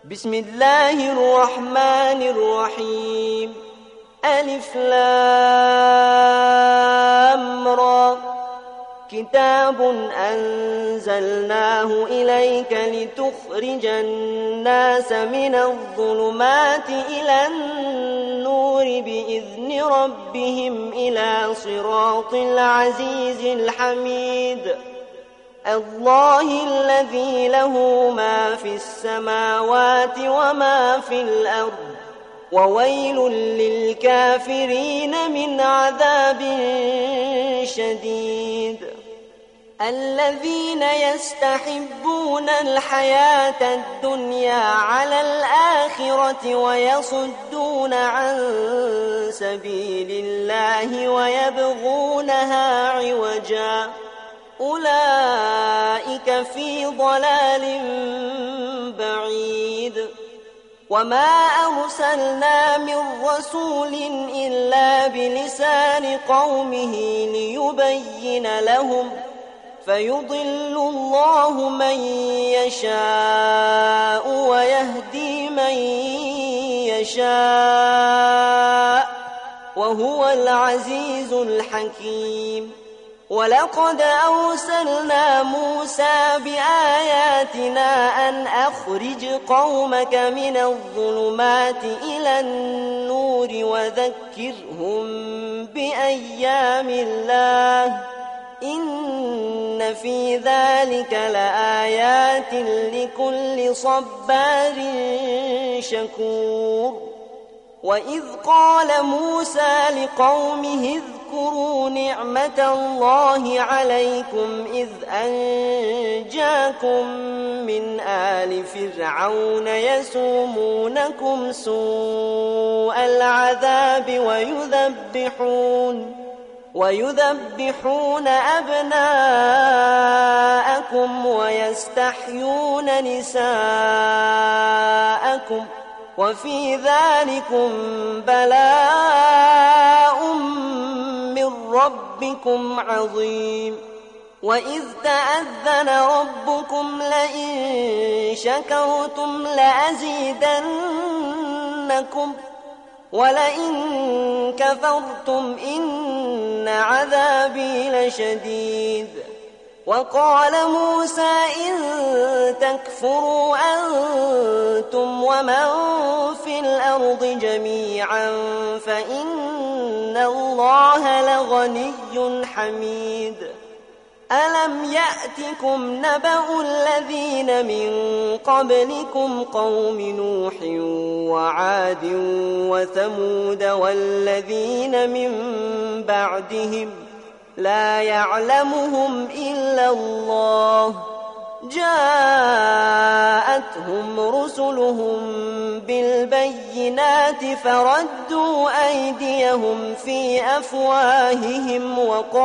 بسم الله الرحمن الرحيم. ألف لام را. كتاب أنزلناه إليك لتخرج الناس من الظلمات إلى النور بإذن ربهم إلى صراط العزيز الحميد. الله الذي له ما في السماوات وما في الأرض، وويل للكافرين من عذاب شديد. الذين يستحبون الحياة الدنيا على الآخرة ويصدون عن سبيل الله ويبغونها عوجا، أولئك في ضلال بعيد. وما أرسلنا من رسول إلا بلسان قومه ليبين لهم، فيضل الله من يشاء ويهدي من يشاء، وهو العزيز الحكيم. ولقد أرسلنا موسى بآياتنا أن أخرج قومك من الظلمات إلى النور وذكرهم بأيام الله، إن في ذلك لآيات لكل صبار شكور. وإذ قال موسى لقومه اذكروا نعمة الله عليكم إذ أنجاكم من آل فرعون يسومونكم سوء العذاب ويذبحون أبناءكم ويستحيون نساءكم، وفي ذلكم بلاء من ربكم عظيم. وإذ تأذن ربكم لئن شكرتم لأزيدنكم ولئن كفرتم إن عذابي لشديد. وقال موسى إن تكفروا أنتم ومن في الأرض جميعا فإن الله لغني حميد. ألم يأتكم نبأ الذين من قبلكم قوم نوح وعاد وثمود والذين من بعدهم لا يعلمهم إلا الله، جاءتهم رسلهم بالبينات فردوا أيديهم في أفواههم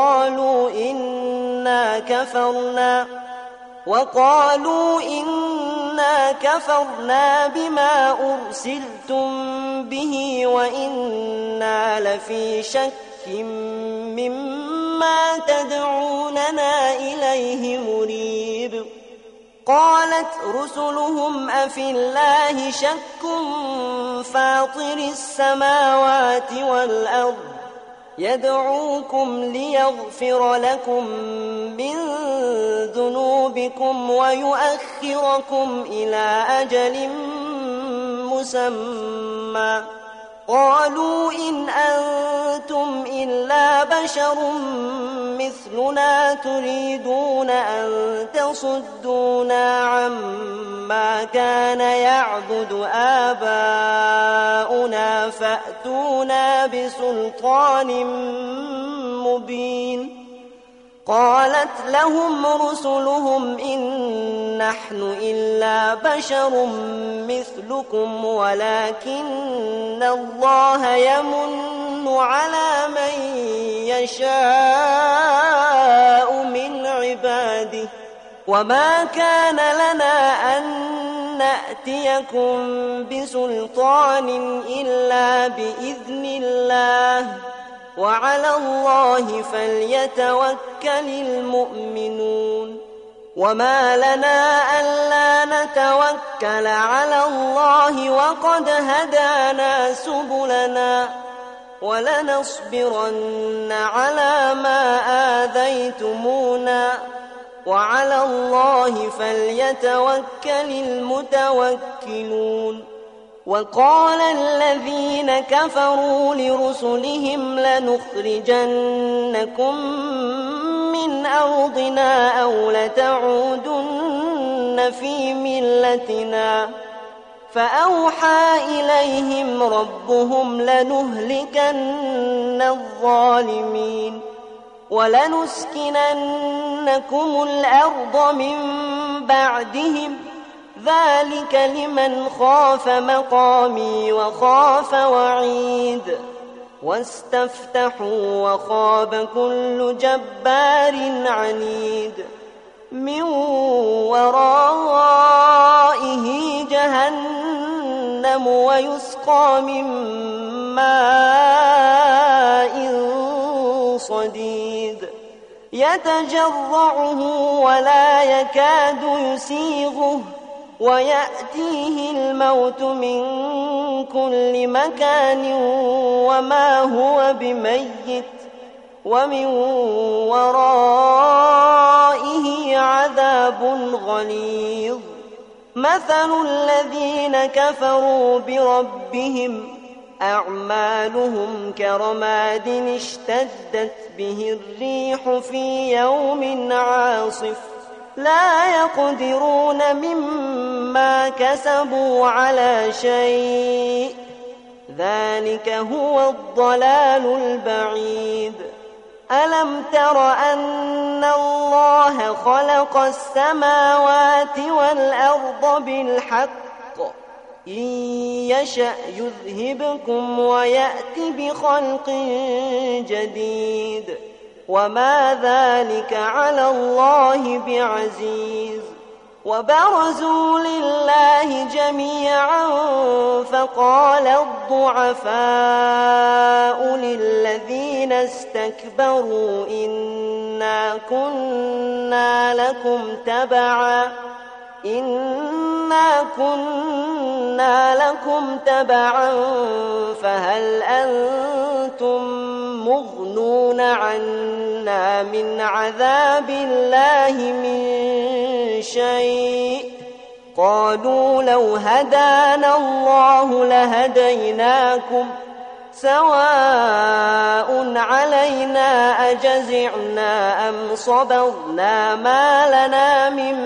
وقالوا إنا كفرنا بما أرسلتم به وإنا لفي شك مما تدعوننا إليه مريب. قالت رسلهم أفي الله شك فاطر السماوات والأرض يدعوكم ليغفر لكم من ذنوبكم ويؤخركم إلى أجل مسمى. قالوا إن أنتم إلا بشر مثلنا تريدون أن تصدونا عما كان يعبد آباؤنا فأتونا بسلطان مبين. قالت لهم رسلهم إن نحن إلا بشر مثلكم ولكن الله يمن على من يشاء من عباده، وما كان لنا أن نأتيكم بسلطان إلا بإذن الله، وعلى الله فليتوكل المؤمنون. وما لنا ألا نتوكل على الله وقد هدانا سبلنا ولنصبرن على ما آذيتمونا وعلى الله فليتوكل المتوكلون. وقال الذين كفروا لرسلهم لنخرجنكم من أرضنا أو لتعودن في ملتنا فأوحى إليهم ربهم لنهلكن الظالمين ولنسكننكم الأرض من بعدهم ذلك لمن خاف مقامي وخاف وعيد. واستفتحوا وخاب كل جبار عنيد من ورائه جهنم ويسقى من ماء صديد يتجرعه ولا يكاد يسيغه ويأتيه الموت من كل مكان وما هو بميت ومن ورائه عذاب غليظ. مثل الذين كفروا بربهم أعمالهم كرماد اشتدت به الريح في يوم عاصف لا يقدرون مما كسبوا على شيء ذلك هو الضلال البعيد. ألم تر أن الله خلق السماوات والأرض بالحق إن يشأ يذهبكم ويأت بخلق جديد وما ذلك على الله بعزيز. وبرزوا لله جميعا فقال الضعفاء للذين استكبروا إنا كنا لكم تبعا فهل أنتم مغنون عنا من عذاب الله من شيء قالوا لو هدانا الله لهديناكم سواء علينا أجزعنا أم صبرنا ما لنا من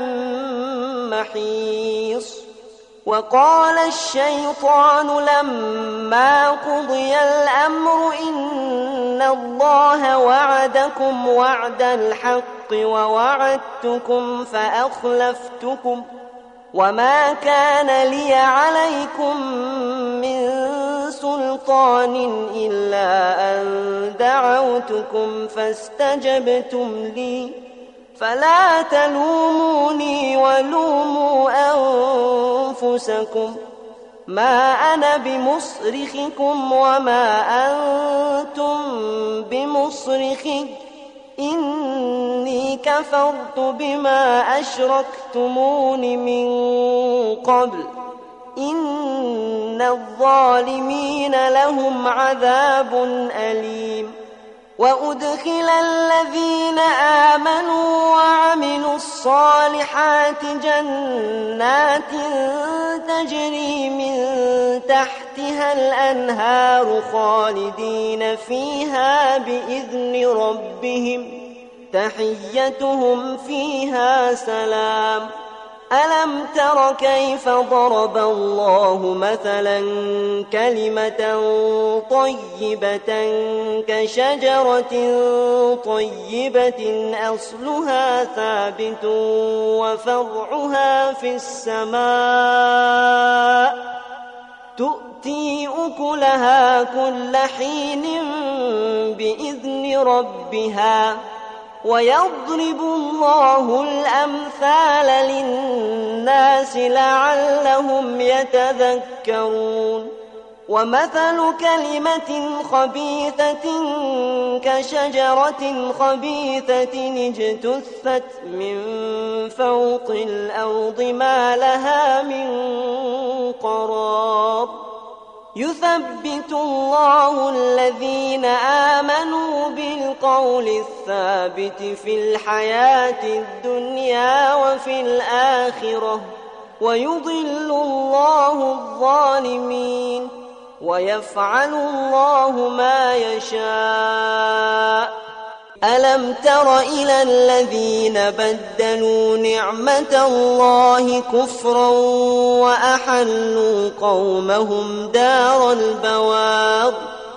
محيص. وقال الشيطان لما قضي الأمر إن الله وعدكم وعد الحق ووعدتكم فأخلفتكم وما كان لي عليكم من سلطان إلا أن دعوتكم فاستجبتم لي فلا تلوموني ولوموا أنفسكم ما أنا بمصرخكم وما أنتم بمصرخي إني كفرت بما أشركتمون من قبل إن الظالمين لهم عذاب أليم. وأدخل الذين آمنوا وعملوا الصالحات جنات تجري من تحتها الأنهار خالدين فيها بإذن ربهم تحيتهم فيها سلام. ألم تر كيف ضرب الله مثلا كلمة طيبة كشجرة طيبة أصلها ثابت وفرعها في السماء تؤتي أكلها كل حين بإذن ربها ويضرب الله الأمثال للناس لعلهم يتذكرون. ومثل كلمة خبيثة كشجرة خبيثة اجتثت من فوق الأرض ما لها من قرار يثبت الله الذين آمنوا بالقول الثابت في الحياة الدنيا وفي الآخرة ويضل الله الظالمين ويفعل الله ما يشاء ألم تر إلى الذين بدلوا نعمة الله كفرا وأحلوا قومهم دار البوار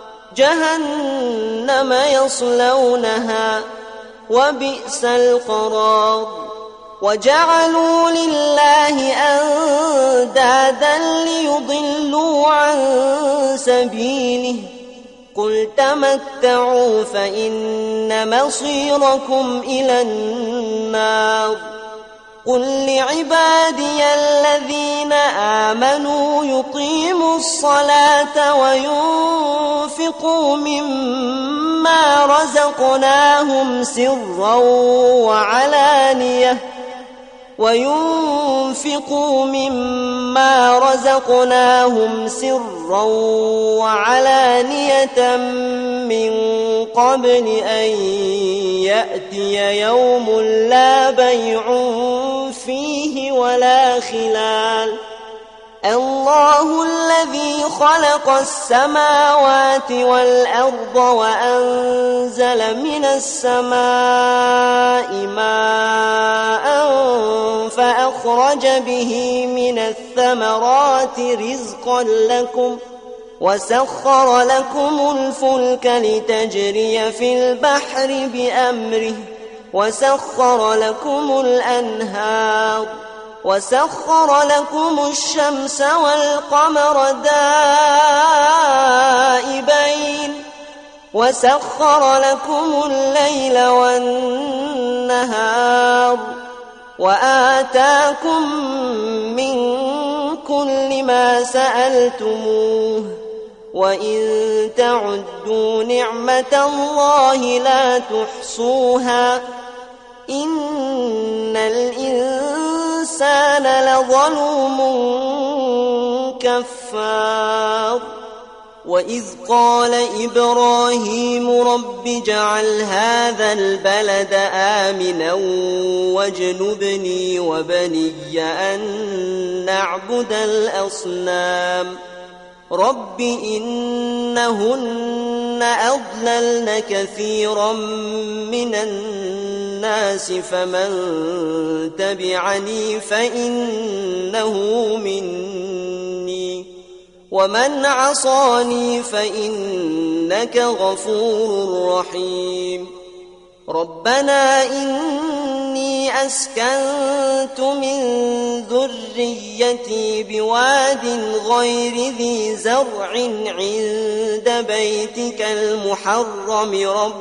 جهنم يصلونها وبئس القرار وجعلوا لله أندادا ليضلوا عن سبيله قل تمتعوا فإن مصيركم إلى النار قل لعبادي الذين آمنوا يقيموا الصلاة وينفقوا مما رزقناهم سرا وعلانية من قبل أن يأتي يوم لا بيع فيه ولا خلال الله الذي خلق السماوات والأرض وأنزل من السماء ماء فأخرج به من الثمرات رزقا لكم وسخر لكم الفلك لتجري في البحر بأمره وسخر لكم الأنهار وسخر لكم الشمس والقمر دائبين وسخر لكم الليل والنهار وآتاكم من كل ما سألتموه وإن تعدوا نعمة الله لا تحصوها إن الإنسان لظلوم كفار وإذ قال إبراهيم رب اجعل هذا البلد آمنا واجنبني وبني أن نعبد الأصنام رب إنهن أضللن كثيرا من الناس فمن تبعني فإنه مني ومن عصاني فإنك غفور رحيم ربنا إني أسكنت من ذريتي بواد غير ذي زرع عند بيتك المحرم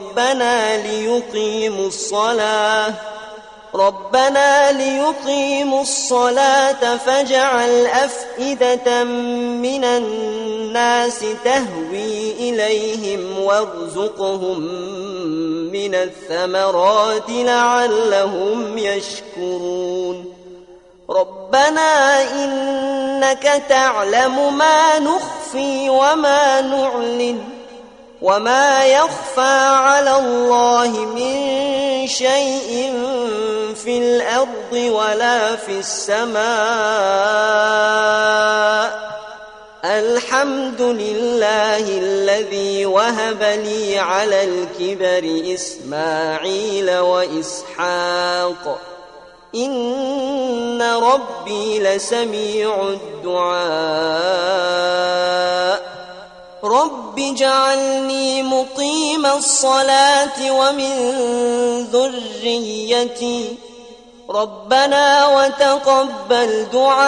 ربنا ليقيموا الصلاة فاجعل أفئدة من الناس تهوي إليهم وارزقهم من الثمرات لعلهم يشكرون ربنا إنك تعلم ما نخفي وما نعلن وما يخفى على الله من شيء في الأرض ولا في السماء الحمد لله الذي وهب لي على الكبر إسماعيل وإسحاق إن ربي لسميع الدعاء رب اجعلني مقيم الصلاة ومن ذريتي ربنا وتقبل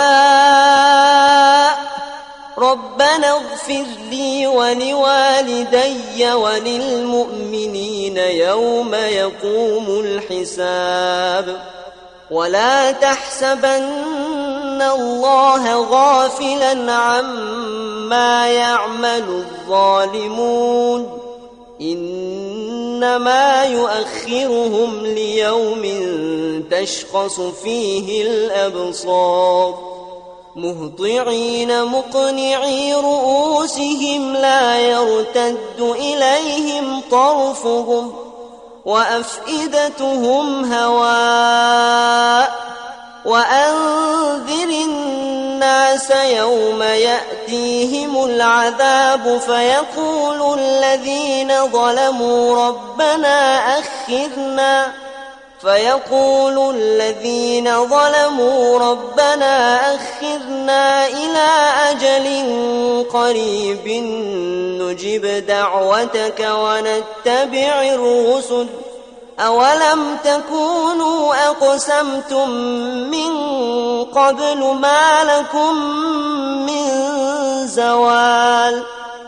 دعاء ربنا اغفر لي ولوالدي وللمؤمنين يوم يقوم الحساب ولا تحسبن الله غافلا عما يعمل الظالمون إنما يؤخرهم ليوم تشخص فيه الأبصار مهطعين مقنعي رؤوسهم لا يرتد إليهم طرفهم وأفئدتهم هواء وأنذر الناس يوم يأتيهم العذاب فيقول الذين ظلموا ربنا أخذنا إلى أجل قريب نجب دعوتك ونتبع الرسل أولم تكونوا أقسمتم من قبل ما لكم من زوال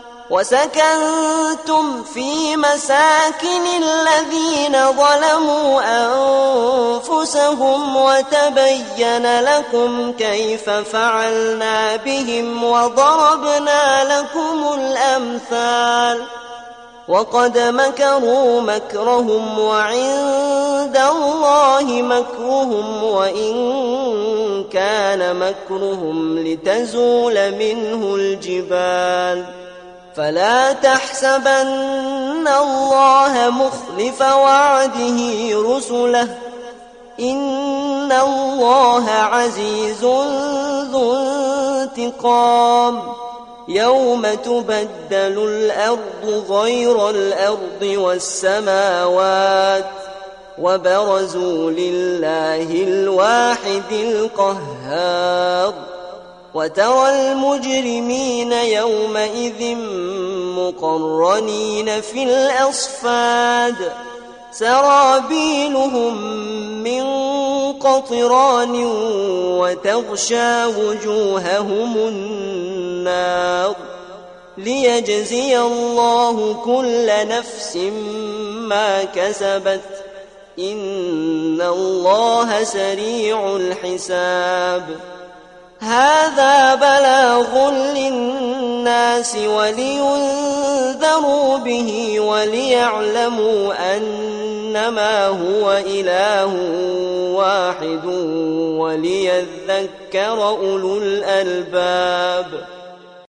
وسكنتم في مساكن الذين ظلموا أنفسهم وتبين لكم كيف فعلنا بهم وضربنا لكم الأمثال وقد مكروا مكرهم وعند الله مكرهم وإن كان مكرهم لتزول منه الجبال فلا تحسبن الله مخلف وعده رسله إن الله عزيز ذو انتقام يوم تبدل الأرض غير الأرض والسماوات وبرزوا لله الواحد القهار وترى المجرمين يومئذ مقرنين في الأصفاد سرابيلهم من قطران وتغشى وجوههم النار ليجزي الله كل نفس ما كسبت إن الله سريع الحساب هذا بلاغ للناس ولينذروا به وليعلموا أنما هو إله واحد وليذكر أولو الألباب